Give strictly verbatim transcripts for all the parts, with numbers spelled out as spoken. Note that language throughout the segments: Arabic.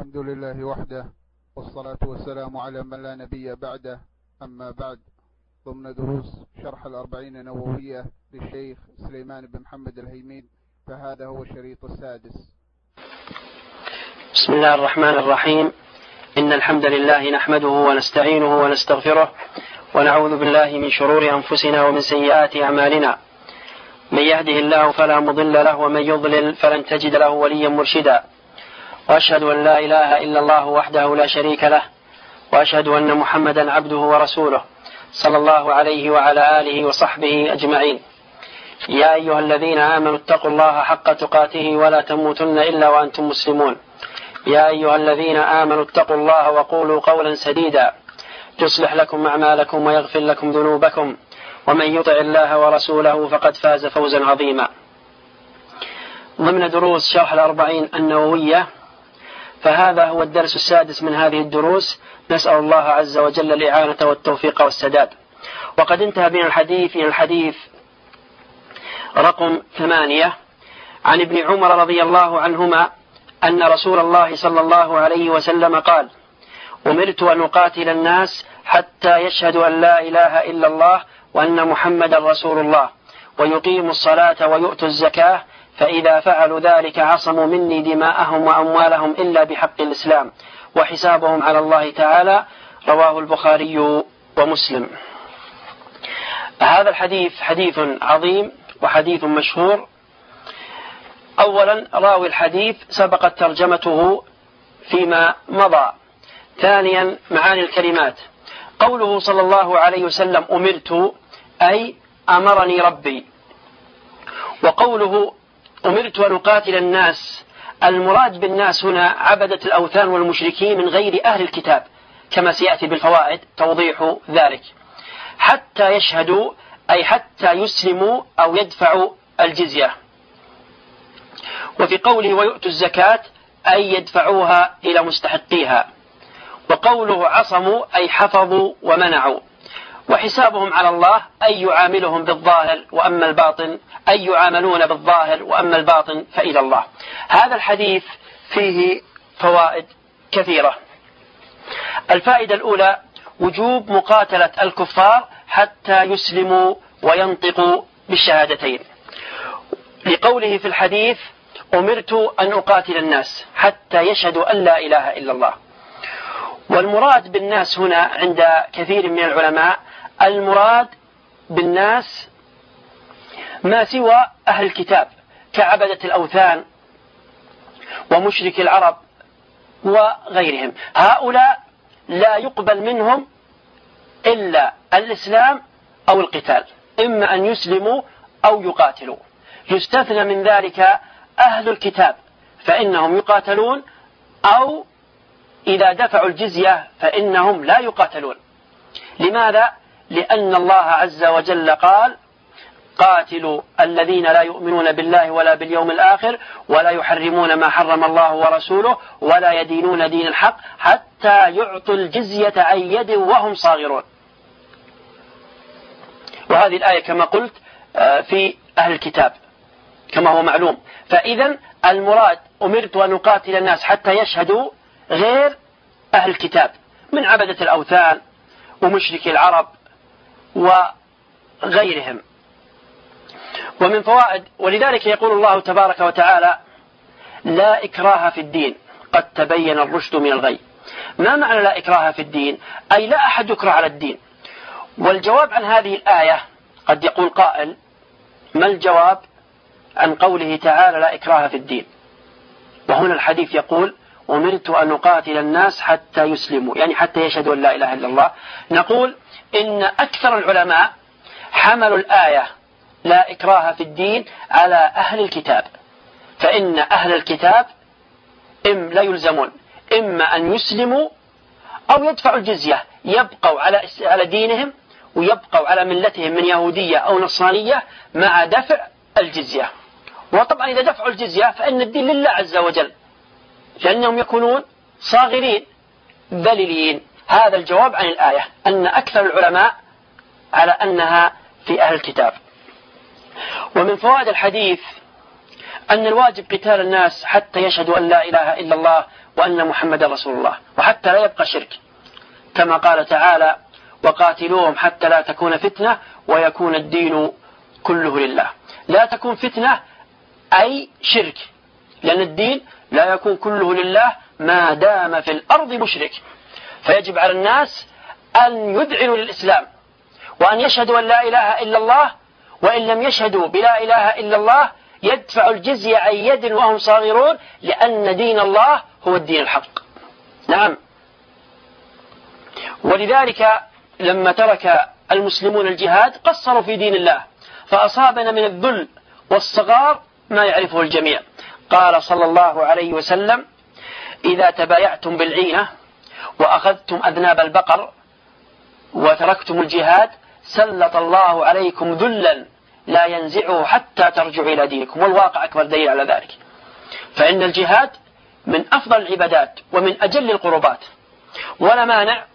الحمد لله وحده، والصلاة والسلام على من لا نبي بعده. أما بعد، ضمن دروس شرح الأربعين النووية للشيخ سليمان بن محمد الهيمين، فهذا هو الشريط السادس. بسم الله الرحمن الرحيم. إن الحمد لله نحمده ونستعينه ونستغفره، ونعوذ بالله من شرور أنفسنا ومن سيئات أعمالنا. من يهده الله فلا مضل له، ومن يضلل فلن تجد له وليا مرشدا. وأشهد أن لا إله إلا الله وحده لا شريك له، وأشهد أن محمدا عبده ورسوله صلى الله عليه وعلى آله وصحبه أجمعين. يا أيها الذين آمنوا اتقوا الله حق تقاته ولا تموتن إلا وأنتم مسلمون. يا أيها الذين آمنوا اتقوا الله وقولوا قولا سديدا يصلح لكم أعمالكم ويغفر لكم ذنوبكم، ومن يطع الله ورسوله فقد فاز فوزا عظيما. ضمن دروس شرح الأربعين النووية، فهذا هو الدرس السادس من هذه الدروس. نسأل الله عز وجل الإعانة والتوفيق والسداد. وقد انتهى بنا الحديث إلى الحديث رقم ثمانية عن ابن عمر رضي الله عنهما أن رسول الله صلى الله عليه وسلم قال: أمرت أن أقاتل الناس حتى يشهدوا أن لا إله إلا الله وأن محمدا رسول الله، ويقيموا الصلاة ويؤتوا الزكاة، فإذا فعلوا ذلك عصموا مني دماءهم وأموالهم إلا بحق الإسلام، وحسابهم على الله تعالى. رواه البخاري ومسلم. هذا الحديث حديث عظيم وحديث مشهور. أولا، راوي الحديث سبقت ترجمته فيما مضى. ثانيا، معاني الكلمات. قوله صلى الله عليه وسلم أمرت، أي أمرني ربي. وقوله أمرت أن أقاتل الناس، المراد بالناس هنا عبدة الأوثان والمشركين من غير أهل الكتاب، كما سيأتي بالفوائد توضيح ذلك. حتى يشهدوا، أي حتى يسلموا أو يدفعوا الجزية. وفي قوله ويؤتوا الزكاة، أي يدفعوها إلى مستحقيها. وقوله عصموا، أي حفظوا ومنعوا. وحسابهم على الله، أي يعاملهم بالظاهر وأما الباطن، أي يعاملون بالظاهر وأما الباطن فإلى الله. هذا الحديث فيه فوائد كثيرة. الفائدة الأولى: وجوب مقاتلة الكفار حتى يسلموا وينطقوا بالشهادتين، لقوله في الحديث أمرت أن أقاتل الناس حتى يشهدوا أن لا إله إلا الله. والمراد بالناس هنا عند كثير من العلماء، المراد بالناس ما سوى أهل الكتاب كعبدة الأوثان ومشرك العرب وغيرهم. هؤلاء لا يقبل منهم إلا الإسلام أو القتال، إما أن يسلموا أو يقاتلوا. يستثنى من ذلك أهل الكتاب، فإنهم يقاتلون، أو إذا دفعوا الجزية فإنهم لا يقاتلون. لماذا؟ لأن الله عز وجل قال: قاتلوا الذين لا يؤمنون بالله ولا باليوم الآخر ولا يحرمون ما حرم الله ورسوله ولا يدينون دين الحق حتى يعطوا الجزية عن يد وهم صاغرون. وهذه الآية كما قلت في أهل الكتاب كما هو معلوم. فإذا المراد أمرت أن أقاتل الناس حتى يشهدوا غير أهل الكتاب من عبدة الأوثان ومشرك العرب وغيرهم. ومن فوائد، ولذلك يقول الله تبارك وتعالى: لا إكراه في الدين قد تبين الرشد من الغي. ما معنى لا إكراه في الدين؟ أي لا أحد يكره على الدين. والجواب عن هذه الآية، قد يقول قائل: ما الجواب عن قوله تعالى لا إكراه في الدين؟ وهنا الحديث يقول أمرت أن أقاتل الناس حتى يسلموا، يعني حتى يشهدوا أن لا إله إلا الله. نقول إن أكثر العلماء حملوا الآية لا إكراه في الدين على أهل الكتاب، فإن أهل الكتاب إم لا يلزمون إما أن يسلموا أو يدفعوا الجزية، يبقوا على دينهم ويبقوا على ملتهم من يهودية أو نصرانية مع دفع الجزية. وطبعا إذا دفعوا الجزية فإن الدين لله عز وجل، لأنهم يكونون صاغرين ذليلين. هذا الجواب عن الآية، أن أكثر العلماء على أنها في أهل الكتاب. ومن فوائد الحديث أن الواجب قتال الناس حتى يشهدوا أن لا إله إلا الله وأن محمد رسول الله، وحتى لا يبقى شرك، كما قال تعالى وقاتلوهم حتى لا تكون فتنة ويكون الدين كله لله. لا تكون فتنة أي شرك، لأن الدين لا يكون كله لله ما دام في الأرض مشرك. فيجب على الناس أن يذعنوا للإسلام وأن يشهدوا أن لا إله إلا الله، وإن لم يشهدوا بلا إله إلا الله يدفع الجزية عن يد وهم صاغرون، لأن دين الله هو الدين الحق. نعم. ولذلك لما ترك المسلمون الجهاد قصروا في دين الله، فأصابنا من الذل والصغار ما يعرفه الجميع. قال صلى الله عليه وسلم: إذا تبايعتم بالعينة وأخذتم أذناب البقر وتركتم الجهاد سلط الله عليكم ذلا لا ينزعه حتى ترجعوا إلى دينكم. والواقع أكبر دليل على ذلك. فإن الجهاد من أفضل العبادات ومن أجل القربات. ولا مانع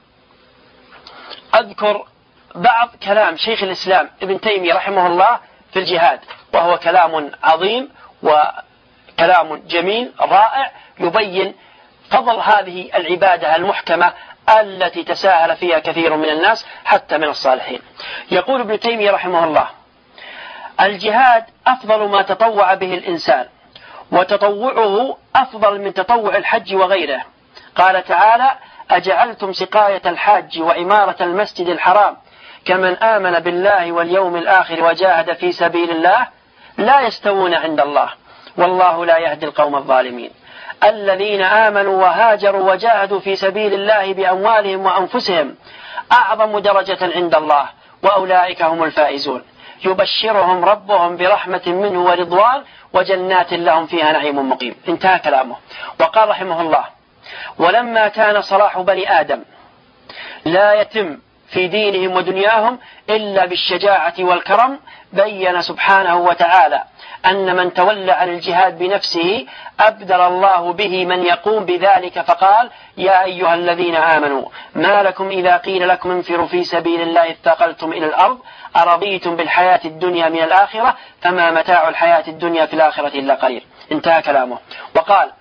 أذكر بعض كلام شيخ الإسلام ابن تيمية رحمه الله في الجهاد، وهو كلام عظيم وكلام جميل رائع يبين فضل هذه العبادة المحكمة التي تساهل فيها كثير من الناس حتى من الصالحين. يقول ابن تيمية رحمه الله: الجهاد أفضل ما تطوع به الإنسان، وتطوعه أفضل من تطوع الحج وغيره. قال تعالى: أجعلتم سقاية الحاج وعمارة المسجد الحرام كمن آمن بالله واليوم الآخر وجاهد في سبيل الله لا يستوون عند الله والله لا يهدي القوم الظالمين. الذين آمنوا وهاجروا وجاهدوا في سبيل الله بأموالهم وأنفسهم أعظم درجة عند الله وأولئك هم الفائزون. يبشرهم ربهم برحمة منه ورضوان وجنات لهم فيها نعيم مقيم. انتهى كلامه. وقال رحمه الله: ولما كان صلاح بني آدم لا يتم في دينهم ودنياهم إلا بالشجاعة والكرم، بين سبحانه وتعالى أن من تولى عن الجهاد بنفسه أبدل الله به من يقوم بذلك، فقال: يا أيها الذين آمنوا ما لكم إذا قيل لكم انفروا في سبيل الله اثقلتم إلى الأرض أرضيتم بالحياة الدنيا من الآخرة فما متاع الحياة الدنيا في الآخرة إلا قليل. انتهى كلامه. وقال: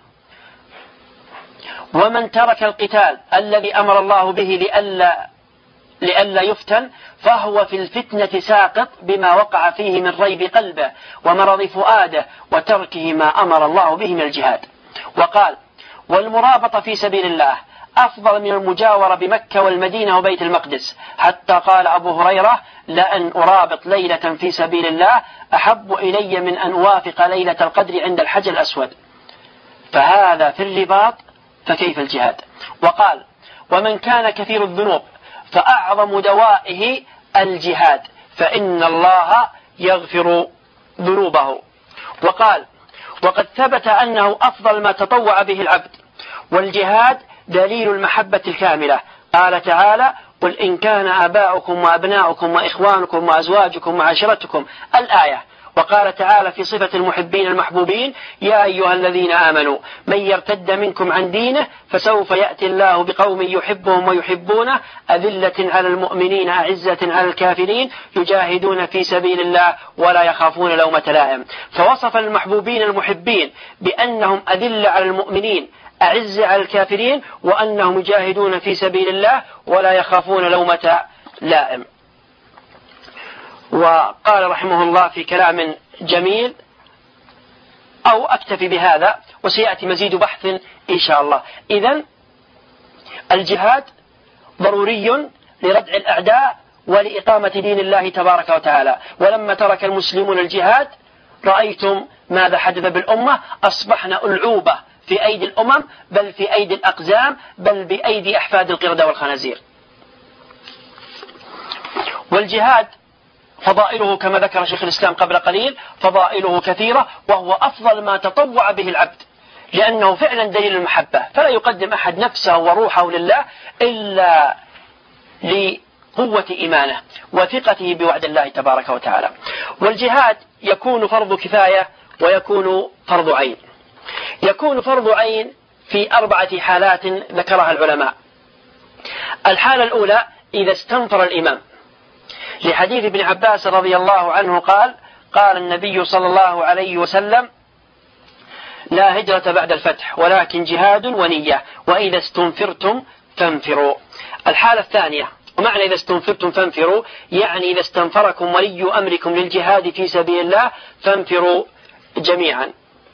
ومن ترك القتال الذي أمر الله به لئلا لئلا يفتن فهو في الفتنة ساقط بما وقع فيه من ريب قلبه ومرض فؤاده وتركه ما أمر الله به من الجهاد. وقال: والمرابطة في سبيل الله أفضل من المجاورة بمكة والمدينة وبيت المقدس، حتى قال أبو هريرة: لأن أرابط ليلة في سبيل الله أحب إلي من أن أوافق ليلة القدر عند الحجر الأسود. فهذا في الرباط فكيف الجهاد. وقال: ومن كان كثير الذنوب فأعظم دوائه الجهاد فإن الله يغفر ذنوبه. وقال: وقد ثبت أنه أفضل ما تطوع به العبد، والجهاد دليل المحبة الكاملة. قال تعالى: قل إن كان آباؤكم وأبناؤكم وإخوانكم وأزواجكم وعشيرتكم الآية. وقال تعالى في صفة المحبين المحبوبين: يا أيها الذين آمنوا من يرتد منكم عن دينه فسوف يأتي الله بقوم يحبهم ويحبونه أذلة على المؤمنين أعزة على الكافرين يجاهدون في سبيل الله ولا يخافون لومة لائم. فوصف المحبوبين المحبين بأنهم أذلة على المؤمنين أعزة على الكافرين وأنهم يجاهدون في سبيل الله ولا يخافون لومة لائم. وقال رحمه الله في كلام جميل، أو أكتفي بهذا وسيأتي مزيد بحث إن شاء الله. إذن الجهاد ضروري لردع الأعداء ولإقامة دين الله تبارك وتعالى. ولما ترك المسلمون الجهاد رأيتم ماذا حدث بالأمة. أصبحنا ألعوبة في أيدي الأمم، بل في أيدي الأقزام، بل بأيدي أحفاد القردة والخنازير. والجهاد فضائله كما ذكر شيخ الإسلام قبل قليل فضائله كثيرة، وهو أفضل ما تطوع به العبد، لأنه فعلا دليل المحبة. فلا يقدم أحد نفسه وروحه لله إلا لقوة إيمانه وثقته بوعد الله تبارك وتعالى. والجهاد يكون فرض كفاية ويكون فرض عين. يكون فرض عين في أربعة حالات ذكرها العلماء. الحالة الأولى إذا استنفر الإمام، لحديث ابن عباس رضي الله عنه قال: قال النبي صلى الله عليه وسلم: لا هجرة بعد الفتح ولكن جهاد ونية وإذا استنفرتم فانفروا. الحالة الثانية، ومعنى إذا استنفرتم فانفروا يعني إذا استنفركم ولي أمركم للجهاد في سبيل الله فانفروا جميعا.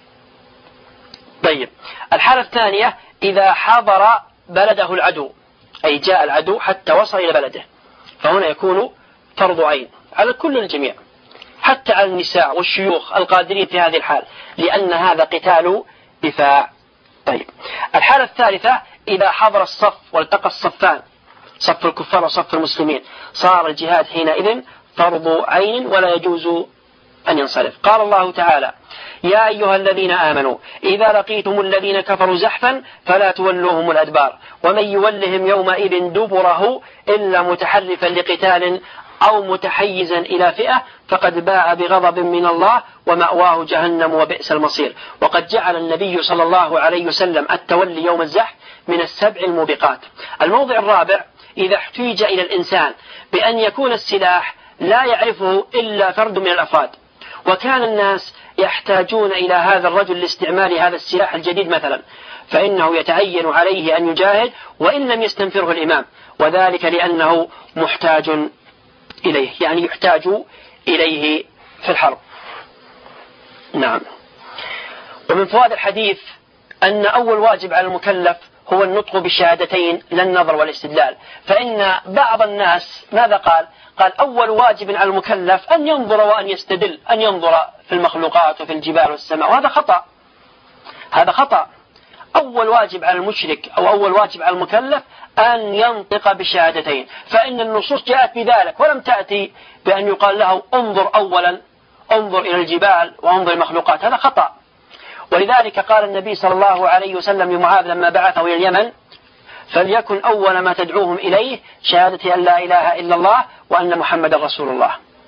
طيب، الحالة الثانية إذا حضر بلده العدو، أي جاء العدو حتى وصل إلى بلده، فهنا يكون فرض عين على كل الجميع حتى على النساء والشيوخ القادرين في هذه الحال، لأن هذا قتال دفاع. طيب، الحالة الثالثة إذا حضر الصف والتقى الصفان، صف الكفار وصف المسلمين، صار الجهاد حينئذ فرض عين ولا يجوز أن ينصرف. قال الله تعالى: يا أيها الذين آمنوا إذا لقيتم الذين كفروا زحفا فلا تولوهم الأدبار ومن يولهم يومئذ دبره إلا متحرفا لقتال أو متحيزا إلى فئة فقد باء بغضب من الله ومأواه جهنم وبئس المصير. وقد جعل النبي صلى الله عليه وسلم التولي يوم الزحف من السبع الموبقات. الموضع الرابع: إذا احتيج إلى الإنسان بأن يكون السلاح لا يعرفه إلا فرد من الأفراد، وكان الناس يحتاجون إلى هذا الرجل لاستعمال هذا السلاح الجديد مثلا، فإنه يتعين عليه أن يجاهد وإن لم يستنفره الإمام، وذلك لأنه محتاج إليه، يعني يحتاج إليه في الحرب. نعم. ومن فوائد الحديث أن أول واجب على المكلف هو النطق بالشهادتين لا النظر والاستدلال، فإن بعض الناس ماذا قال؟ قال أول واجب على المكلف أن ينظر وأن يستدل، أن ينظر في المخلوقات وفي الجبال والسماء، وهذا خطأ. هذا خطأ. أول واجب على المشرك أو أول واجب على المكلف أن ينطق بالشهادتين، فإن النصوص جاءت بذلك ولم تأتي بأن يقال له انظر أولا، انظر إلى الجبال وانظر المخلوقات، هذا خطأ. ولذلك قال النبي صلى الله عليه وسلم لمعاذ لما بعثه إلى اليمن: فليكن أول ما تدعوهم إليه شهادة أن لا إله إلا الله وأن محمد رسول الله.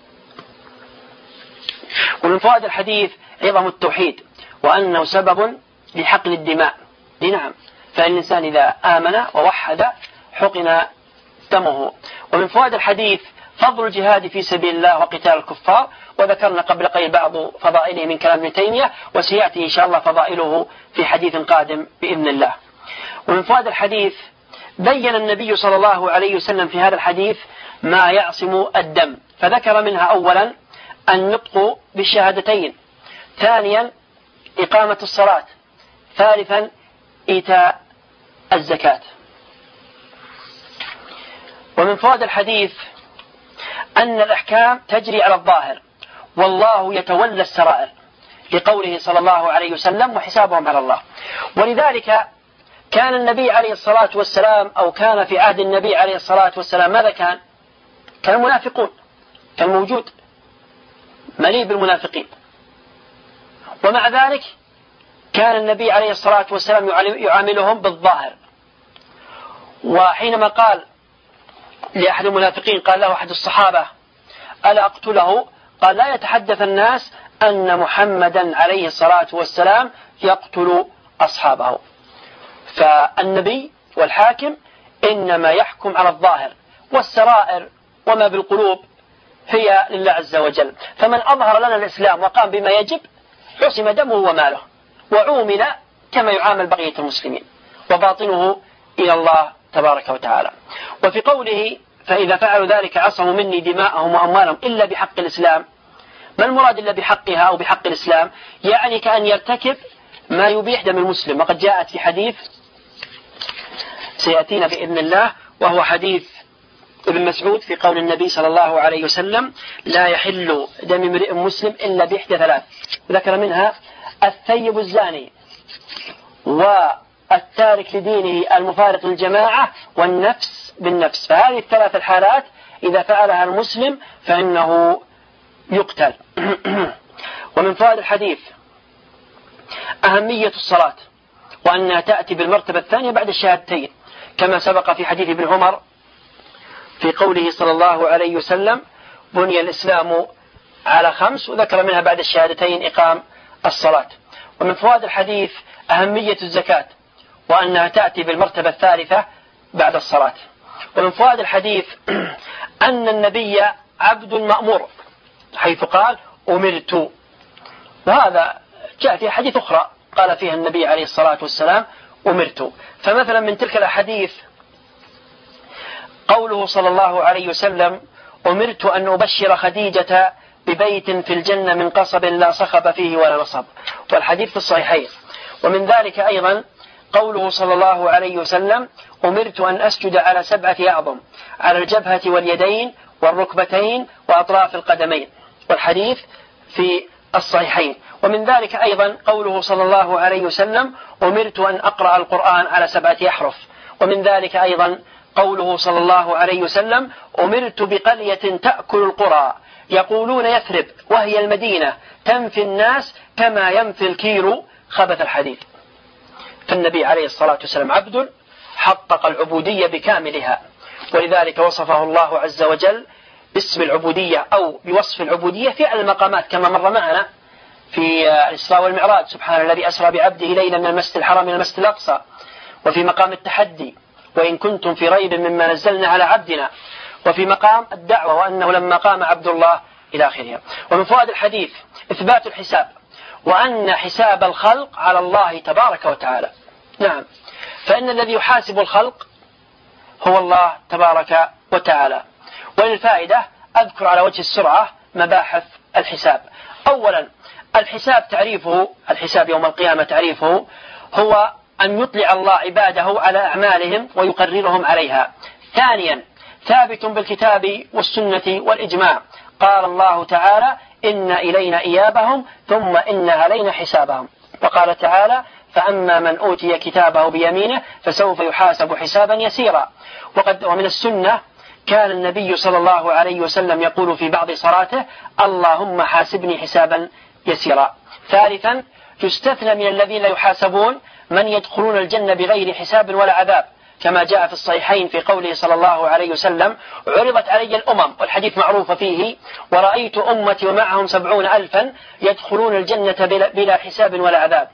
ومن فوائد الحديث عظم التوحيد وأنه سبب لحقن الدماء. نعم، فإن الإنسان إذا آمن ووحد حقن دمه. ومن فوائد الحديث فضل الجهاد في سبيل الله وقتال الكفار، وذكرنا قبل قليل بعض فضائله من كلام ابن تيمية، وسيأتي إن شاء الله فضائله في حديث قادم بإذن الله. ومن فوائد الحديث بين النبي صلى الله عليه وسلم في هذا الحديث ما يعصم الدم، فذكر منها أولا النطق بالشهادتين، ثانيا إقامة الصلاة، ثالثا إيتاء الزكاة. ومن فوائد الحديث أن الأحكام تجري على الظاهر والله يتولى السرائر، لقوله صلى الله عليه وسلم: وحسابهم على الله. ولذلك كان النبي عليه الصلاة والسلام أو كان في عهد النبي عليه الصلاة والسلام ماذا كان؟ كان المنافقون، كان موجود مليء بالمنافقين، ومع ذلك كان النبي عليه الصلاة والسلام يعاملهم بالظاهر. وحينما قال لأحد المنافقين، قال له أحد الصحابة: ألا أقتله؟ قال: لا يتحدث الناس أن محمدا عليه الصلاة والسلام يقتل أصحابه. فالنبي والحاكم إنما يحكم على الظاهر، والسرائر وما بالقلوب هي لله عز وجل. فمن أظهر لنا الإسلام وقام بما يجب عصم دمه وماله وعومل كما يعامل بقية المسلمين، وباطنه إلى الله تبارك وتعالى. وفي قوله: فإذا فعلوا ذلك عصموا مني دماءهم وأموالهم إلا بحق الإسلام، ما المراد إلا بحقها أو بحق الإسلام؟ يعني كأن يرتكب ما يبيح دم المسلم. وقد جاءت في حديث سيأتينا بإذن الله، وهو حديث ابن مسعود في قول النبي صلى الله عليه وسلم: لا يحل دم امرئ مسلم إلا بإحدى ثلاث، ذكر منها الثيب الزاني والتارك لدينه المفارق للجماعة والنفس بالنفس. فهذه الثلاث الحالات إذا فعلها المسلم فإنه يقتل. ومن فوائد الحديث أهمية الصلاة، وأنها تأتي بالمرتبة الثانية بعد الشهادتين، كما سبق في حديث ابن عمر في قوله صلى الله عليه وسلم: بني الإسلام على خمس، وذكر منها بعد الشهادتين إقام الصلاة. ومن فوائد الحديث أهمية الزكاة، وأنها تأتي بالمرتبة الثالثة بعد الصلاة. ومن فوائد الحديث أن النبي عبد مأمور، حيث قال: أمرت. وهذا جاء في حديث أخرى قال فيها النبي عليه الصلاة والسلام أمرت. فمثلا من تلك الأحاديث قوله صلى الله عليه وسلم أمرت أن أبشر خديجة ببيت في الجنة من قصب لا صخب فيه ولا نصب، والحديث في الصحيحين. ومن ذلك أيضا قوله صلى الله عليه وسلم أمرت أن أسجد على سبعة أعظم، على الجبهة واليدين والركبتين وأطراف القدمين، والحديث في الصحيحين. ومن ذلك أيضا قوله صلى الله عليه وسلم أمرت أن أقرأ القرآن على سبعة أحرف. ومن ذلك أيضا قوله صلى الله عليه وسلم أمرت بقرية تأكل القرى يقولون يثرب وهي المدينة تنفي الناس كما ينفي الكير خبث الحديد. فالنبي عليه الصلاة والسلام عبد حقق العبودية بكاملها، ولذلك وصفه الله عز وجل باسم العبودية أو بوصف العبودية في المقامات كما مر معنا في الإسراء والمعراج: سبحان الذي أسرى بعبده ليلا من المسجد الحرام إلى المسجد الأقصى. وفي مقام التحدي: وإن كنتم في ريب مما نزلنا على عبدنا. وفي مقام الدعوة: وأنه لما قام عبد الله، إلى آخره. ومن فوائد الحديث إثبات الحساب، وأن حساب الخلق على الله تبارك وتعالى. نعم، فإن الذي يحاسب الخلق هو الله تبارك وتعالى. وللفائدة أذكر على وجه السرعة مباحث الحساب. أولا، الحساب تعريفه، الحساب يوم القيامة تعريفه هو أن يطلع الله عباده على أعمالهم ويقررهم عليها. ثانيا، ثابت بالكتاب والسنة والإجماع، قال الله تعالى إن إلينا إيابهم ثم إن علينا حسابهم. وقال تعالى فأما من أوتي كتابه بيمينه فسوف يحاسب حسابا يسيرا. وقد ومن السنة كان النبي صلى الله عليه وسلم يقول في بعض صلاته اللهم حاسبني حسابا يسيرا. ثالثا، يستثنى من الذين لا يحاسبون من يدخلون الجنة بغير حساب ولا عذاب، كما جاء في الصحيحين في قوله صلى الله عليه وسلم عرضت علي الأمم، والحديث معروف فيه: ورأيت أمتي ومعهم سبعون ألفا يدخلون الجنة بلا حساب ولا عذاب.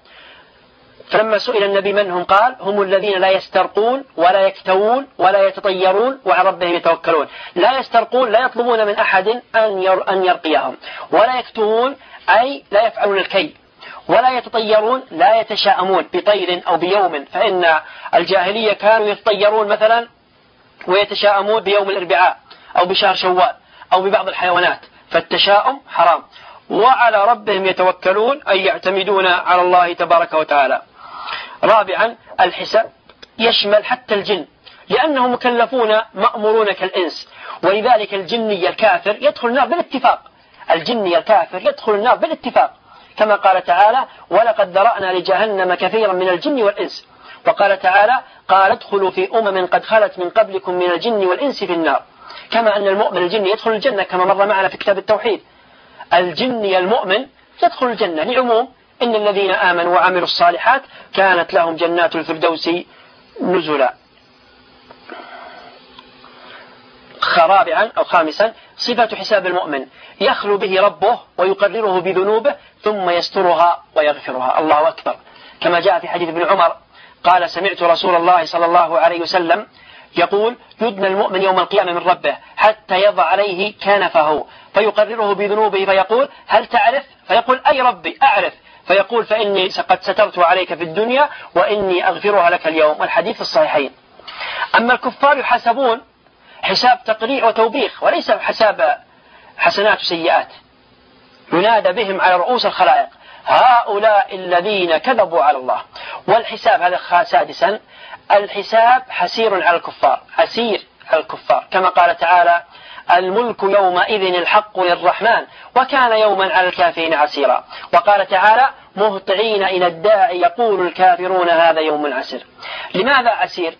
فلما سئل النبي من هم قال هم الذين لا يسترقون ولا يكتوون ولا يتطيرون وعلى ربهم يتوكلون. لا يسترقون لا يطلبون من أحد أن يرقيهم، ولا يكتوون أي لا يفعلون الكي، ولا يتطيرون لا يتشاءمون بطير أو بيوم، فإن الجاهلية كانوا يتطيرون مثلا ويتشاءمون بيوم الأربعاء أو بشهر شوال أو ببعض الحيوانات، فالتشاؤم حرام. وعلى ربهم يتوكلون أي يعتمدون على الله تبارك وتعالى. رابعا، الحساب يشمل حتى الجن، لأنهم مكلفون مأمورون كالإنس، ولذلك الجني الكافر يدخل النار بالاتفاق. الجني الكافر يدخل النار بالاتفاق، كما قال تعالى ولقد ذرأنا لجهنم كثيرا من الجن والإنس. وقال تعالى قال ادخلوا في أمم قد خلت من قبلكم من الجن والإنس في النار. كما أن المؤمن الجني يدخل الجنة كما مر معنا في كتاب التوحيد، الجني المؤمن يدخل الجنة لعموم إن الذين آمنوا وعملوا الصالحات كانت لهم جنات الفردوس نزلا. رابعا أو خامسا، صفة حساب المؤمن يخلو به ربه ويقرره بذنوبه ثم يسترها ويغفرها. الله أكبر، كما جاء في حديث ابن عمر قال سمعت رسول الله صلى الله عليه وسلم يقول يدنى المؤمن يوم القيامة من ربه حتى يضع عليه كنفه فيقرره بذنوبه فيقول هل تعرف؟ فيقول أي ربي أعرف، فيقول فإني قد سترت عليك في الدنيا وإني أغفرها لك اليوم، والحديث الصحيحين. أما الكفار يحاسبون حساب تقريع وتوبيخ وليس حساب حسنات وسيئات، ينادى بهم على رؤوس الخلائق هؤلاء الذين كذبوا على الله. والحساب هذا سادسا، الحساب حسير على الكفار، حسير على الكفار، كما قال تعالى الملك يومئذ الحق للرحمن وكان يوما على الكافرين عسيرا. وقال تعالى مهطعين إلى الداعي يقول الكافرون هذا يوم عسير. لماذا عسير؟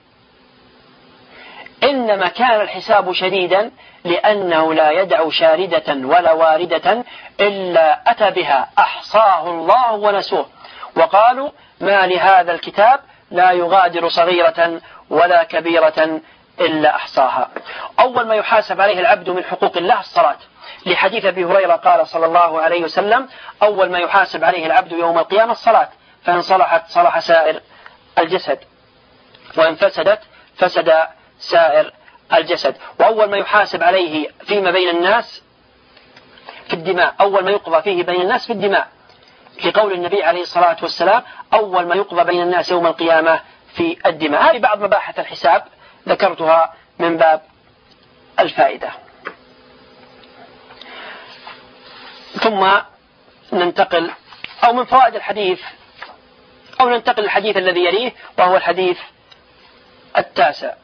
إنما كان الحساب شديدا لأنه لا يدع شاردة ولا واردة إلا أتى بها أحصاه الله ونسوه، وقالوا ما لهذا الكتاب لا يغادر صغيرة ولا كبيرة إلا أحصاها. أول ما يحاسب عليه العبد من حقوق الله الصلاة، لحديث أبي هريرة قال صلى الله عليه وسلم أول ما يحاسب عليه العبد يوم القيامة الصلاة، فإن صلحت صلح سائر الجسد وإن فسدت فسد سائر الجسد. وأول ما يحاسب عليه فيما بين الناس في الدماء، أول ما يقضى فيه بين الناس في الدماء، لقول النبي عليه الصلاة والسلام أول ما يقضى بين الناس يوم القيامة في الدماء. هذه بعض مباحث الحساب ذكرتها من باب الفائدة. ثم ننتقل أو من فوائد الحديث أو ننتقل للحديث الذي يليه وهو الحديث التاسع.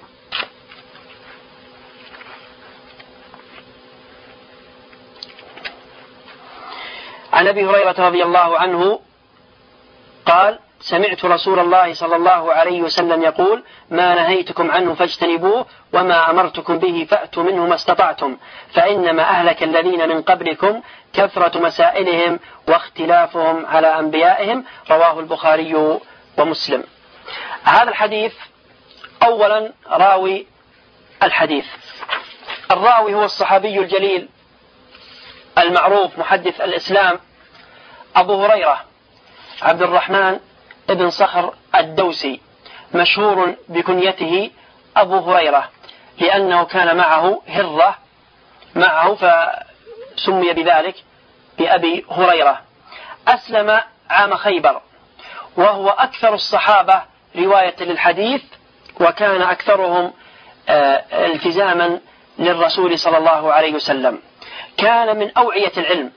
عن أبي هريرة رضي الله عنه قال سمعت رسول الله صلى الله عليه وسلم يقول ما نهيتكم عنه فاجتنبوه وما أمرتكم به فأتوا منه ما استطعتم فإنما أهلك الذين من قبلكم كثرة مسائلهم واختلافهم على أنبيائهم. رواه البخاري ومسلم. هذا الحديث أولا راوي الحديث. الراوي هو الصحابي الجليل المعروف محدث الإسلام أبو هريرة عبد الرحمن ابن صخر الدوسي، مشهور بكنيته أبو هريرة لأنه كان معه هرة معه فسمي بذلك بأبي هريرة. أسلم عام خيبر وهو أكثر الصحابة رواية للحديث وكان أكثرهم التزاما للرسول صلى الله عليه وسلم. كان من أوعية العلم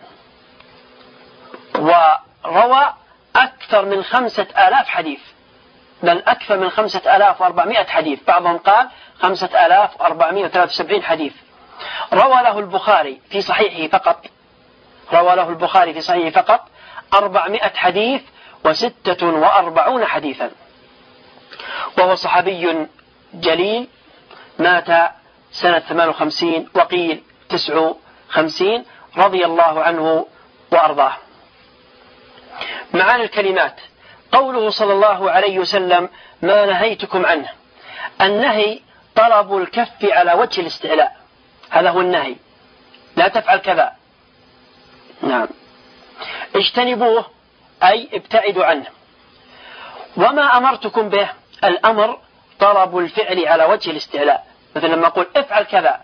وروى أكثر من خمسة آلاف حديث، بل أكثر من خمسة آلاف وأربعمائة حديث، بعضهم قال خمسة آلاف وأربعمائة وثلاثة وسبعين حديث. روى له البخاري في صحيحه فقط روى له البخاري في صحيحه فقط أربعمائة حديث وستة وأربعون حديثا، وهو صحابي جليل مات سنة ثمان وخمسين وقيل تسع وخمسين رضي الله عنه وأرضاه. معاني الكلمات قوله صلى الله عليه وسلم ما نهيتكم عنه. النهي طلب الكف على وجه الاستعلاء، هذا هو النهي، لا تفعل كذا. نعم. اجتنبوه أي ابتعدوا عنه. وما أمرتكم به، الأمر طلب الفعل على وجه الاستعلاء، مثل لما أقول افعل كذا.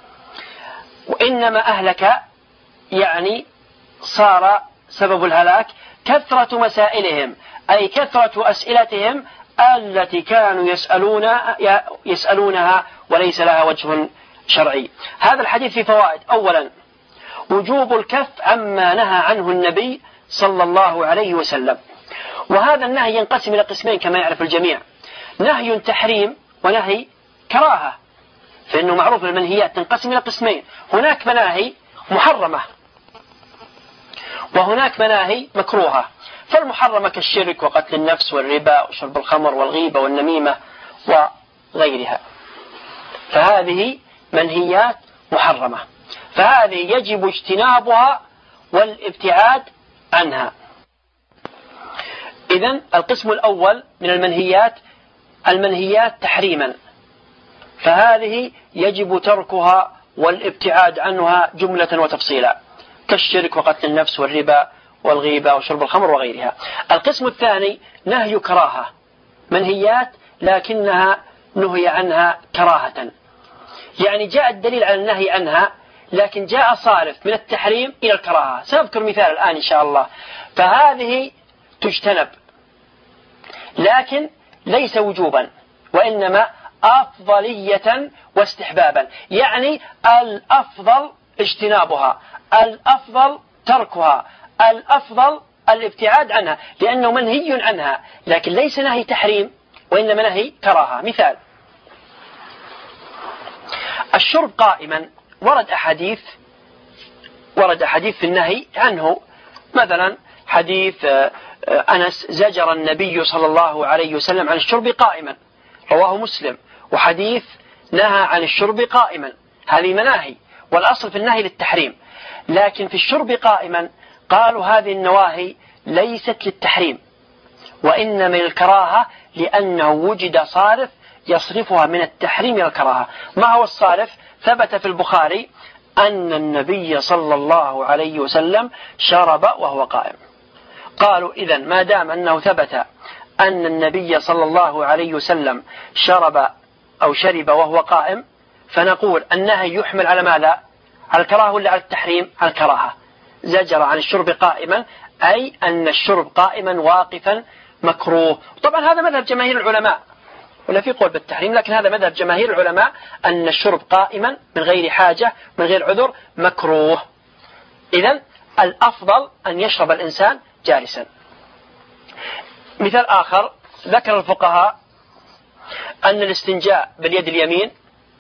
وإنما أهلك يعني صار سبب الهلاك كثرة مسائلهم أي كثرة أسئلتهم التي كانوا يسألون يسألونها وليس لها وجه شرعي. هذا الحديث في فوائد. أولا وجوب الكف عما نهى عنه النبي صلى الله عليه وسلم، وهذا النهي ينقسم إلى قسمين كما يعرف الجميع، نهي تحريم ونهي كراهة، فإنه معروف المنهيات تنقسم إلى قسمين، هناك مناهي محرمة وهناك مناهي مكروهة. فالمحرمة كالشرك وقتل النفس والربا وشرب الخمر والغيبة والنميمة وغيرها، فهذه منهيات محرمة، فهذه يجب اجتنابها والابتعاد عنها. إذن القسم الأول من المنهيات المنهيات تحريما، فهذه يجب تركها والابتعاد عنها جملة وتفصيلا، كالشرك وقتل النفس والربا والغيبة وشرب الخمر وغيرها. القسم الثاني نهي كراهة، منهيات لكنها نهي عنها كراهة، يعني جاء الدليل على النهي عنها لكن جاء صارف من التحريم إلى الكراهة. سأذكر مثال الآن إن شاء الله. فهذه تجتنب لكن ليس وجوبا وإنما أفضلية واستحبابا، يعني الأفضل اجتنابها، الأفضل تركها، الأفضل الابتعاد عنها، لأنه منهي عنها لكن ليس نهي تحريم وإنما نهي كراهة. مثال الشرب قائما، ورد أحاديث ورد أحاديث في النهي عنه، مثلا حديث أنس زجر النبي صلى الله عليه وسلم عن الشرب قائما رواه مسلم، وحديث نهى عن الشرب قائما، هذه مناهي والأصل في النهي للتحريم، لكن في الشرب قائما قالوا هذه النواهي ليست للتحريم وإنما للكراهة، لأنه وجد صارف يصرفها من التحريم إلى الكراهة. ما هو الصارف؟ ثبت في البخاري أن النبي صلى الله عليه وسلم شرب وهو قائم. قالوا إذن ما دام أنه ثبت أن النبي صلى الله عليه وسلم شرب أو شرب وهو قائم، فنقول النهي يحمل على ماذا؟ على الكراهة ولا على التحريم؟ على الكراهة. زجر عن الشرب قائما أي أن الشرب قائما واقفا مكروه. طبعا هذا مذهب جماهير العلماء، ولا في قول بالتحريم، لكن هذا مذهب جماهير العلماء أن الشرب قائما من غير حاجة من غير عذر مكروه. إذن الأفضل أن يشرب الإنسان جالسا. مثال آخر ذكر الفقهاء أن الاستنجاء باليد اليمين،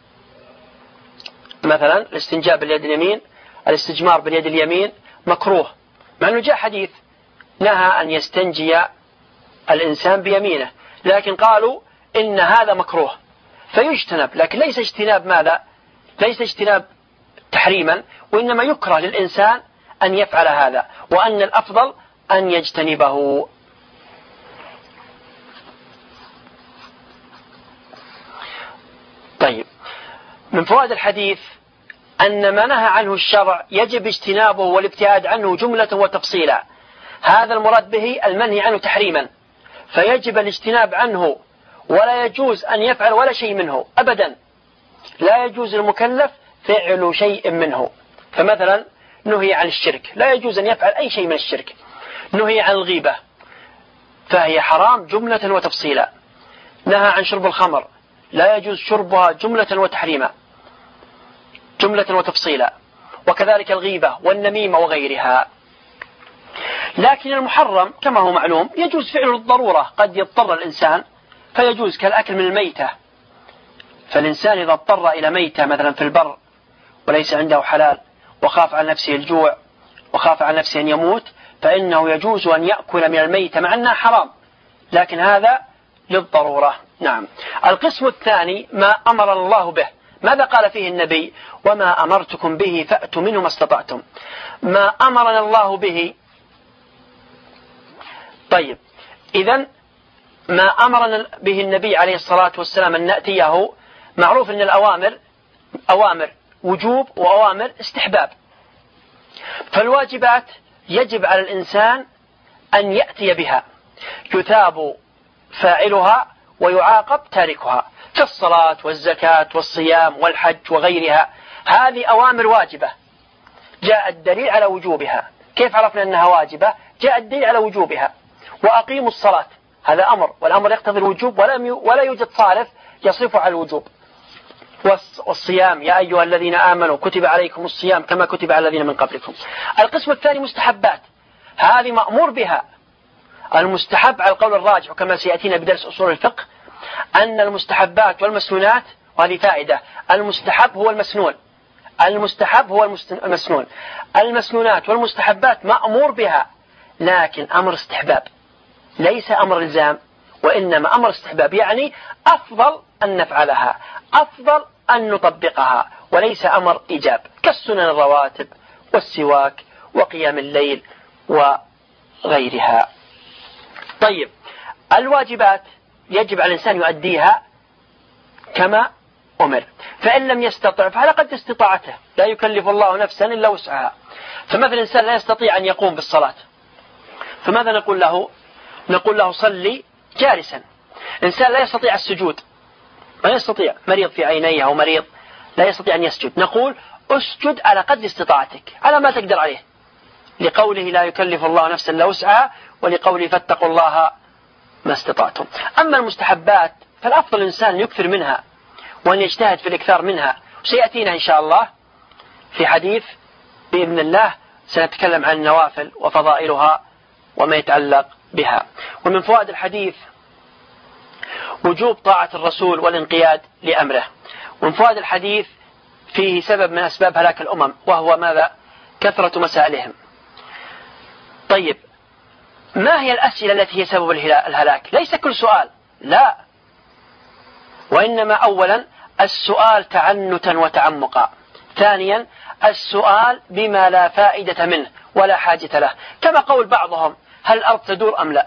مثلا الاستنجاء باليد اليمين، الاستجمار باليد اليمين مكروه، مع أنه جاء حديث نهى أن يستنجي الإنسان بيمينه، لكن قالوا إن هذا مكروه فيجتنب، لكن ليس اجتناب ماذا؟ ليس اجتناب تحريما، وإنما يكره للإنسان أن يفعل هذا، وأن الأفضل أن يجتنبه. طيب، من فوائد الحديث أن ما نهى عنه الشرع يجب اجتنابه والابتعاد عنه جملة وتفصيلا. هذا المراد به المنهي عنه تحريما، فيجب الاجتناب عنه، ولا يجوز أن يفعل ولا شيء منه أبدا، لا يجوز المكلف فعل شيء منه. فمثلا نهي عن الشرك، لا يجوز أن يفعل أي شيء من الشرك. نهي عن الغيبة فهي حرام جملة وتفصيلا. نهى عن شرب الخمر، لا يجوز شربها جملة وتحريما، جملة وتفصيلا، وكذلك الغيبة والنميمة وغيرها. لكن المحرم كما هو معلوم يجوز فعله الضرورة، قد يضطر الإنسان فيجوز، كالأكل من الميتة. فالإنسان إذا اضطر إلى ميتة مثلا في البر وليس عنده حلال، وخاف عن نفسه الجوع، وخاف عن نفسه أن يموت، فإنه يجوز أن يأكل من الميتة مع أنها حرام، لكن هذا للضرورة. نعم. القسم الثاني ما أمر الله به. ماذا قال فيه النبي؟ وما أمرتكم به فأتوا منه ما استطعتم. ما أمرنا الله به. طيب، إذن ما أمرنا به النبي عليه الصلاة والسلام أن نأتيه، معروف أن الأوامر أوامر وجوب وأوامر استحباب. فالواجبات يجب على الإنسان أن يأتي بها، يثاب فاعلها ويعاقب تاركها، كالصلاة والزكاة والصيام والحج وغيرها. هذه أوامر واجبة جاء الدليل على وجوبها. كيف عرفنا أنها واجبة؟ جاء الدليل على وجوبها. وأقيموا الصلاة، هذا أمر، والأمر يقتضي الوجوب، ولا يوجد صارف يصرف على الوجوب. والصيام يا أيها الذين آمنوا كتب عليكم الصيام كما كتب على الذين من قبلكم. القسم الثاني مستحبات، هذه مأمور بها. المستحب على القول الراجح، وكما سيأتينا بدرس أصول الفقه، أن المستحبات والمسنونات، وهذه فائدة، المستحب هو المسنون، المستحب هو المسنون، المسنونات والمستحبات مأمور بها، لكن أمر استحباب، ليس أمر الزام، وإنما أمر استحباب، يعني أفضل أن نفعلها، أفضل أن نطبقها، وليس أمر إيجاب، كالسنن الرواتب والسواك وقيام الليل وغيرها. طيب، الواجبات يجب على الإنسان يؤديها كما أمر، فإن لم يستطع فعلى قد استطاعته، لا يكلف الله نفسا إلا وسعها. فمثلا الإنسان لا يستطيع أن يقوم بالصلاة، فماذا نقول له؟ نقول له صلي جالسا. إنسان لا يستطيع السجود، ما يستطيع، مريض في عينيه أو مريض لا يستطيع أن يسجد، نقول اسجد على قدر استطاعتك، على ما تقدر عليه، لقوله لا يكلف الله نفسا إلا وسعها، ولقوله فاتقوا الله ما استطعتم. أما المستحبات فالأفضل الإنسان يكثر منها وأن يجتهد في الإكثار منها، وسيأتينا إن شاء الله في حديث بإذن الله سنتكلم عن النوافل وفضائلها وما يتعلق بها. ومن فوائد الحديث وجوب طاعة الرسول والانقياد لأمره. ومن فوائد الحديث فيه سبب من أسباب هلاك الأمم، وهو ماذا؟ كثرة مسائلهم. طيب، ما هي الأسئلة التي هي سبب الهلاك؟ ليس كل سؤال، لا، وإنما أولا السؤال تعنتا وتعمقا، ثانيا السؤال بما لا فائدة منه ولا حاجة له، كما قول بعضهم هل الأرض تدور أم لا؟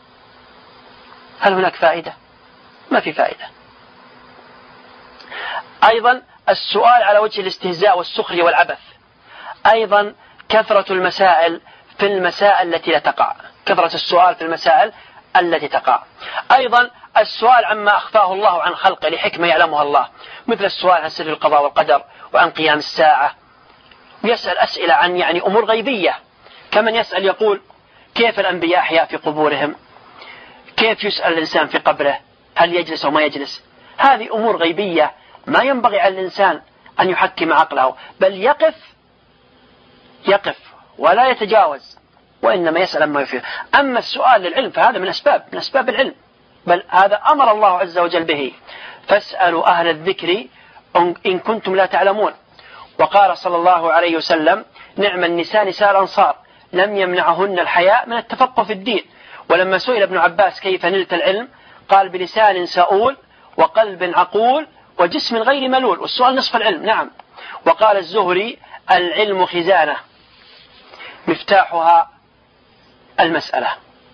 هل هناك فائدة؟ ما في فائدة. أيضا السؤال على وجه الاستهزاء والسخرية والعبث. أيضا كثرة المسائل في المسائل التي لا تقع، كثرة السؤال في المسائل التي تقع. أيضا السؤال عما أخفاه الله عن خلقه لحكمة يعلمها الله، مثل السؤال عن سر القضاء والقدر وعن قيام الساعة، يسأل أسئلة عن يعني أمور غيبية، كمن يسأل يقول كيف الأنبياء أحياء في قبورهم؟ كيف يسأل الإنسان في قبره؟ هل يجلس أو ما يجلس؟ هذه أمور غيبية ما ينبغي على الإنسان أن يحكم عقله، بل يقف يقف ولا يتجاوز، وإنما يسأل عما يفيد. أما السؤال للعلم فهذا من أسباب من أسباب العلم، بل هذا أمر الله عز وجل به، فاسألوا أهل الذكر إن كنتم لا تعلمون. وقال صلى الله عليه وسلم: نعم النساء نساء الأنصار لم يمنعهن الحياء من التفقه في الدين. ولما سئل ابن عباس كيف نلت العلم قال: بلسان سؤول وقلب عقول وجسم غير ملول. والسؤال نصف العلم. نعم. وقال الزهري: العلم خزانة مفتاحها المسألة.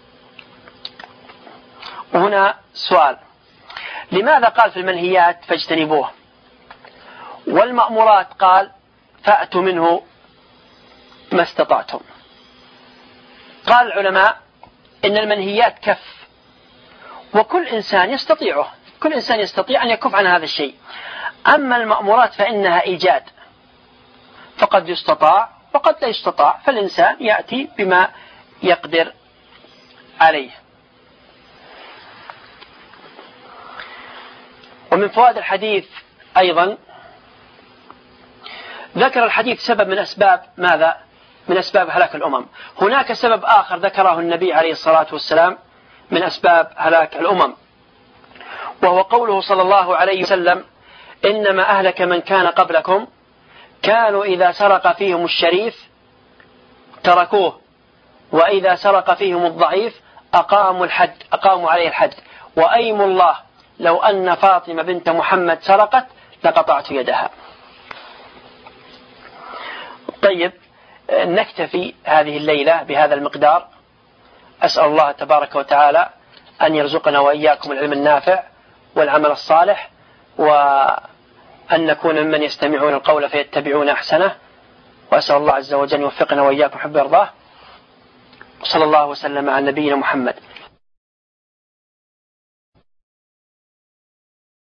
وهنا سؤال: لماذا قال في المنهيات فاجتنبوه، والمأمورات قال فأتوا منه ما استطعتم؟ قال العلماء إن المنهيات كف، وكل إنسان يستطيعه، كل إنسان يستطيع أن يكف عن هذا الشيء. أما المأمورات فإنها إيجاد، فقد يستطاع وقد لا يستطاع، فالإنسان يأتي بما يقدر عليه. ومن فوائد الحديث أيضا ذكر الحديث سبب من أسباب ماذا؟ من أسباب هلاك الأمم. هناك سبب آخر ذكره النبي عليه الصلاة والسلام من أسباب هلاك الأمم، وهو قوله صلى الله عليه وسلم: إنما أهلك من كان قبلكم كانوا إذا سرق فيهم الشريف تركوه، وإذا سرق فيهم الضعيف أقاموا الحد أقاموا عليه الحد، وأيم الله لو أن فاطمة بنت محمد سرقت لقطعت يدها. طيب، نكتفي هذه الليلة بهذا المقدار. أسأل الله تبارك وتعالى أن يرزقنا وإياكم العلم النافع والعمل الصالح، وأن نكون ممن يستمعون القول فيتبعون أحسنه، وأسأل الله عز وجل أن يوفقنا وإياكم حب يرضاه. وصلى الله وسلم على نبينا محمد.